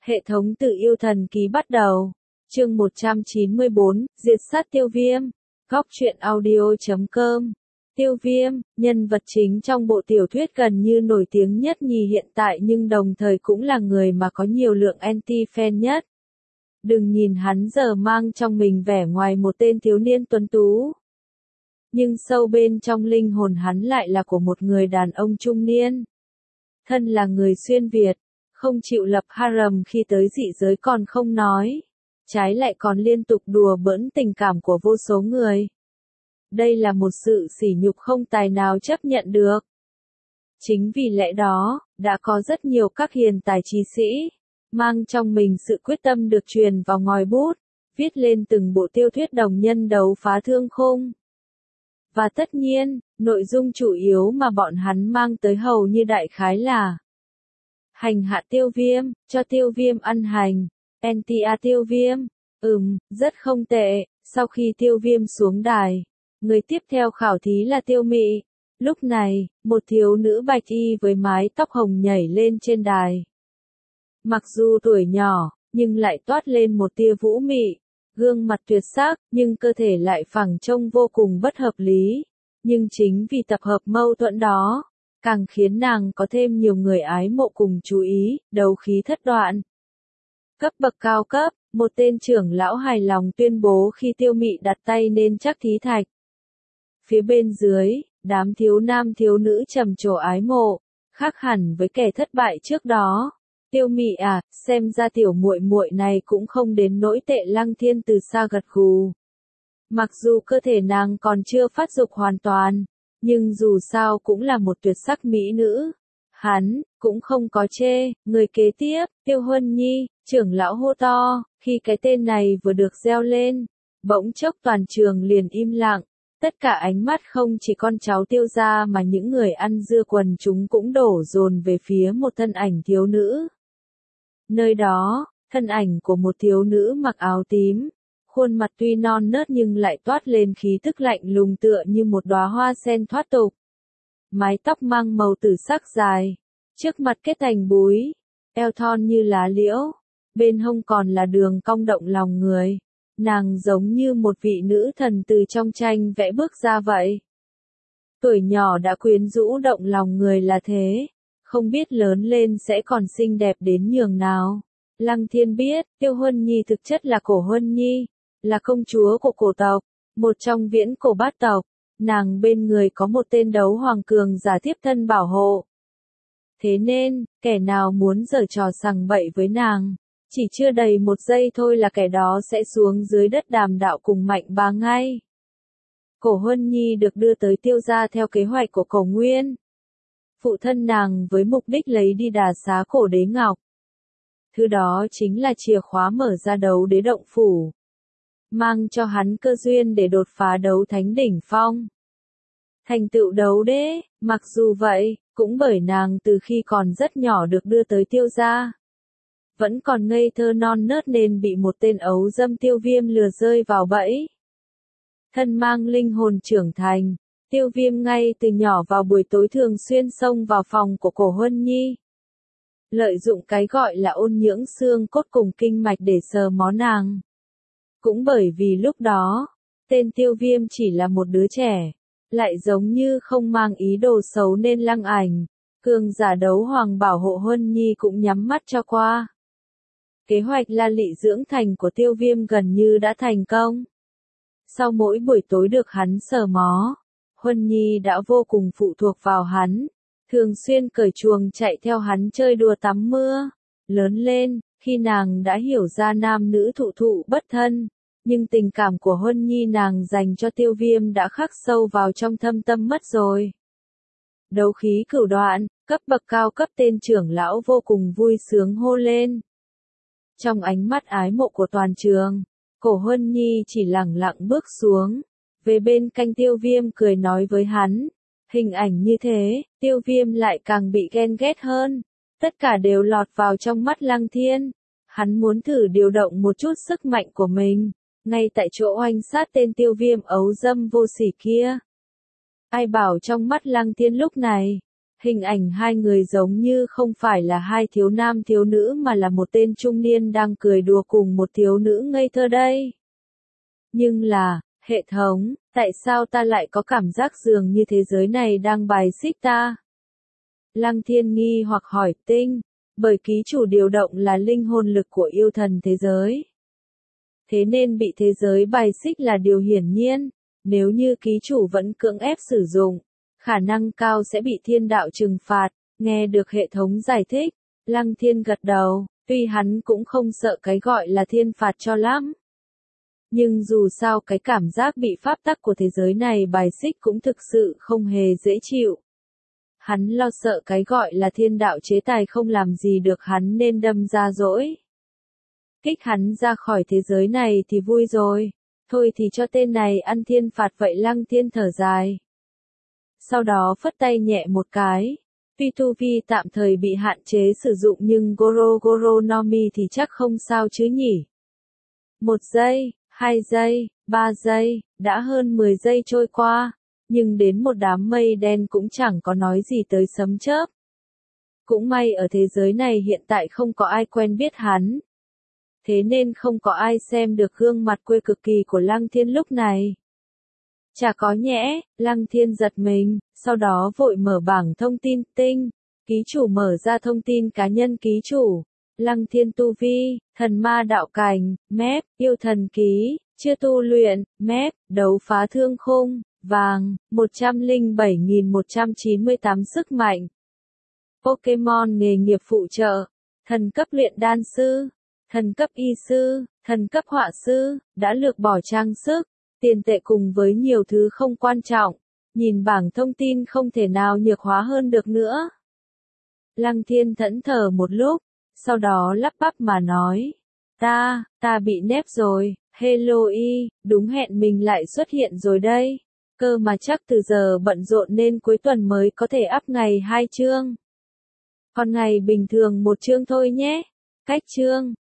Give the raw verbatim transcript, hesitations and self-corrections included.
Hệ thống tự yêu thần ký bắt đầu. Chương một trăm chín mươi bốn, diệt sát Tiêu Viêm. Góc truyện audio chấm com. Tiêu Viêm, nhân vật chính trong bộ tiểu thuyết gần như nổi tiếng nhất nhì hiện tại nhưng đồng thời cũng là người mà có nhiều lượng anti-fan nhất. Đừng nhìn hắn giờ mang trong mình vẻ ngoài một tên thiếu niên tuấn tú. Nhưng sâu bên trong linh hồn hắn lại là của một người đàn ông trung niên. Thân là người xuyên Việt, không chịu lập harem khi tới dị giới còn không nói. Trái lại còn liên tục đùa bỡn tình cảm của vô số người. Đây là một sự sỉ nhục không tài nào chấp nhận được. Chính vì lẽ đó, đã có rất nhiều các hiền tài trí sĩ, mang trong mình sự quyết tâm được truyền vào ngòi bút, viết lên từng bộ tiêu thuyết đồng nhân đấu phá thương khung. Và tất nhiên, nội dung chủ yếu mà bọn hắn mang tới hầu như đại khái là hành hạ Tiêu Viêm, cho Tiêu Viêm ăn hành, anti-a Tiêu Viêm, ừm, rất không tệ. Sau khi Tiêu Viêm xuống đài, người tiếp theo khảo thí là Tiêu Mị. Lúc này, một thiếu nữ bạch y với mái tóc hồng nhảy lên trên đài. Mặc dù tuổi nhỏ, nhưng lại toát lên một tia vũ mị, gương mặt tuyệt sắc, nhưng cơ thể lại phẳng trông vô cùng bất hợp lý. Nhưng chính vì tập hợp mâu thuẫn đó, càng khiến nàng có thêm nhiều người ái mộ cùng chú ý, đấu khí thất đoạn. Cấp bậc cao cấp, một tên trưởng lão hài lòng tuyên bố khi Tiêu Mị đặt tay lên chắc thí thạch. Phía bên dưới, đám thiếu nam thiếu nữ trầm trồ ái mộ, khác hẳn với kẻ thất bại trước đó. Tiêu Mị à, xem ra tiểu muội muội này cũng không đến nỗi tệ. Lăng Thiên từ xa gật gù. Mặc dù cơ thể nàng còn chưa phát dục hoàn toàn, nhưng dù sao cũng là một tuyệt sắc mỹ nữ. Hắn, cũng không có chê. Người kế tiếp, Tiêu Huân Nhi, trưởng lão hô to. Khi cái tên này vừa được reo lên, bỗng chốc toàn trường liền im lặng. Tất cả ánh mắt không chỉ con cháu Tiêu gia mà những người ăn dưa quần chúng cũng đổ dồn về phía một thân ảnh thiếu nữ. Nơi đó, thân ảnh của một thiếu nữ mặc áo tím, khuôn mặt tuy non nớt nhưng lại toát lên khí tức lạnh lùng tựa như một đóa hoa sen thoát tục. Mái tóc mang màu tử sắc dài, trước mặt kết thành búi, eo thon như lá liễu, bên hông còn là đường cong động lòng người. Nàng giống như một vị nữ thần từ trong tranh vẽ bước ra vậy. Tuổi nhỏ đã quyến rũ động lòng người là thế, không biết lớn lên sẽ còn xinh đẹp đến nhường nào. Lăng Thiên biết, Tiêu Huân Nhi thực chất là Cổ Huân Nhi, là công chúa của cổ tộc, một trong viễn cổ bát tộc. Nàng bên người có một tên đấu hoàng cường giả tiếp thân bảo hộ. Thế nên, kẻ nào muốn giở trò sằng bậy với nàng, chỉ chưa đầy một giây thôi là kẻ đó sẽ xuống dưới đất đàm đạo cùng Mạnh Bá ngay. Cổ Huân Nhi được đưa tới Tiêu gia theo kế hoạch của Cổ Nguyên. Phụ thân nàng với mục đích lấy đi đà xá cổ đế ngọc. Thứ đó chính là chìa khóa mở ra đấu đế động phủ, mang cho hắn cơ duyên để đột phá đấu thánh đỉnh phong. Thành tựu đấu đế, mặc dù vậy, cũng bởi nàng từ khi còn rất nhỏ được đưa tới Tiêu gia. Vẫn còn ngây thơ non nớt nên bị một tên ấu dâm Tiêu Viêm lừa rơi vào bẫy. Thân mang linh hồn trưởng thành, Tiêu Viêm ngay từ nhỏ vào buổi tối thường xuyên xông vào phòng của Cổ Huân Nhi. Lợi dụng cái gọi là ôn nhưỡng xương cốt cùng kinh mạch để sờ mó nàng. Cũng bởi vì lúc đó, tên Tiêu Viêm chỉ là một đứa trẻ, lại giống như không mang ý đồ xấu nên Lăng Ảnh, cường giả đấu hoàng bảo hộ Huân Nhi cũng nhắm mắt cho qua. Kế hoạch la lị dưỡng thành của Tiêu Viêm gần như đã thành công. Sau mỗi buổi tối được hắn sờ mó, Huân Nhi đã vô cùng phụ thuộc vào hắn, thường xuyên cởi chuồng chạy theo hắn chơi đùa tắm mưa. Lớn lên, khi nàng đã hiểu ra nam nữ thụ thụ bất thân, nhưng tình cảm của Huân Nhi nàng dành cho Tiêu Viêm đã khắc sâu vào trong thâm tâm mất rồi. Đấu khí cửu đoạn, cấp bậc cao cấp tên trưởng lão vô cùng vui sướng hô lên. Trong ánh mắt ái mộ của toàn trường, Cổ Huân Nhi chỉ lẳng lặng bước xuống, về bên cạnh Tiêu Viêm cười nói với hắn. Hình ảnh như thế, Tiêu Viêm lại càng bị ghen ghét hơn. Tất cả đều lọt vào trong mắt Lăng Thiên. Hắn muốn thử điều động một chút sức mạnh của mình, ngay tại chỗ oanh sát tên Tiêu Viêm ấu dâm vô sỉ kia. Ai bảo trong mắt Lăng Thiên lúc này, Hình ảnh hai người giống như không phải là hai thiếu nam thiếu nữ mà là một tên trung niên đang cười đùa cùng một thiếu nữ ngây thơ đây. Nhưng là, hệ thống, tại sao ta lại có cảm giác dường như thế giới này đang bài xích ta? Lăng Thiên nghi hoặc hỏi Tinh, bởi ký chủ điều động là linh hồn lực của yêu thần thế giới. Thế nên bị thế giới bài xích là điều hiển nhiên, nếu như ký chủ vẫn cưỡng ép sử dụng, khả năng cao sẽ bị thiên đạo trừng phạt. Nghe được hệ thống giải thích, Lăng Thiên gật đầu, tuy hắn cũng không sợ cái gọi là thiên phạt cho lắm. Nhưng dù sao cái cảm giác bị pháp tắc của thế giới này bài xích cũng thực sự không hề dễ chịu. Hắn lo sợ cái gọi là thiên đạo chế tài không làm gì được hắn nên đâm ra dỗi. Kích hắn ra khỏi thế giới này thì vui rồi, thôi thì cho tên này ăn thiên phạt vậy. Lăng Thiên thở dài. Sau đó phất tay nhẹ một cái, tuy tu vi tạm thời bị hạn chế sử dụng nhưng Goro Goro no Mi thì chắc không sao chứ nhỉ. Một giây, hai giây, ba giây, đã hơn mười giây trôi qua, nhưng đến một đám mây đen cũng chẳng có nói gì tới sấm chớp. Cũng may ở thế giới này hiện tại không có ai quen biết hắn. Thế nên không có ai xem được gương mặt quê cực kỳ của Lăng Thiên lúc này. Chả có nhẽ, Lăng Thiên giật mình, sau đó vội mở bảng thông tin. Tinh, ký chủ mở ra thông tin cá nhân ký chủ. Lăng Thiên tu vi, thần ma đạo cảnh, mép, yêu thần ký, chưa tu luyện, mép, đấu phá thương khung, vàng, một trăm lẻ bảy nghìn một trăm chín mươi tám sức mạnh. Pokemon nghề nghiệp phụ trợ, thần cấp luyện đan sư, thần cấp y sư, thần cấp họa sư, đã lược bỏ trang sức, tiền tệ cùng với nhiều thứ không quan trọng. Nhìn bảng thông tin không thể nào nhược hóa hơn được nữa. Lăng Thiên thẫn thờ một lúc, sau đó lắp bắp mà nói. Ta, ta bị nép rồi, hello y, đúng hẹn mình lại xuất hiện rồi đây. Cơ mà chắc từ giờ bận rộn nên cuối tuần mới có thể up ngày hai chương. Còn ngày bình thường một chương thôi nhé. Cách chương.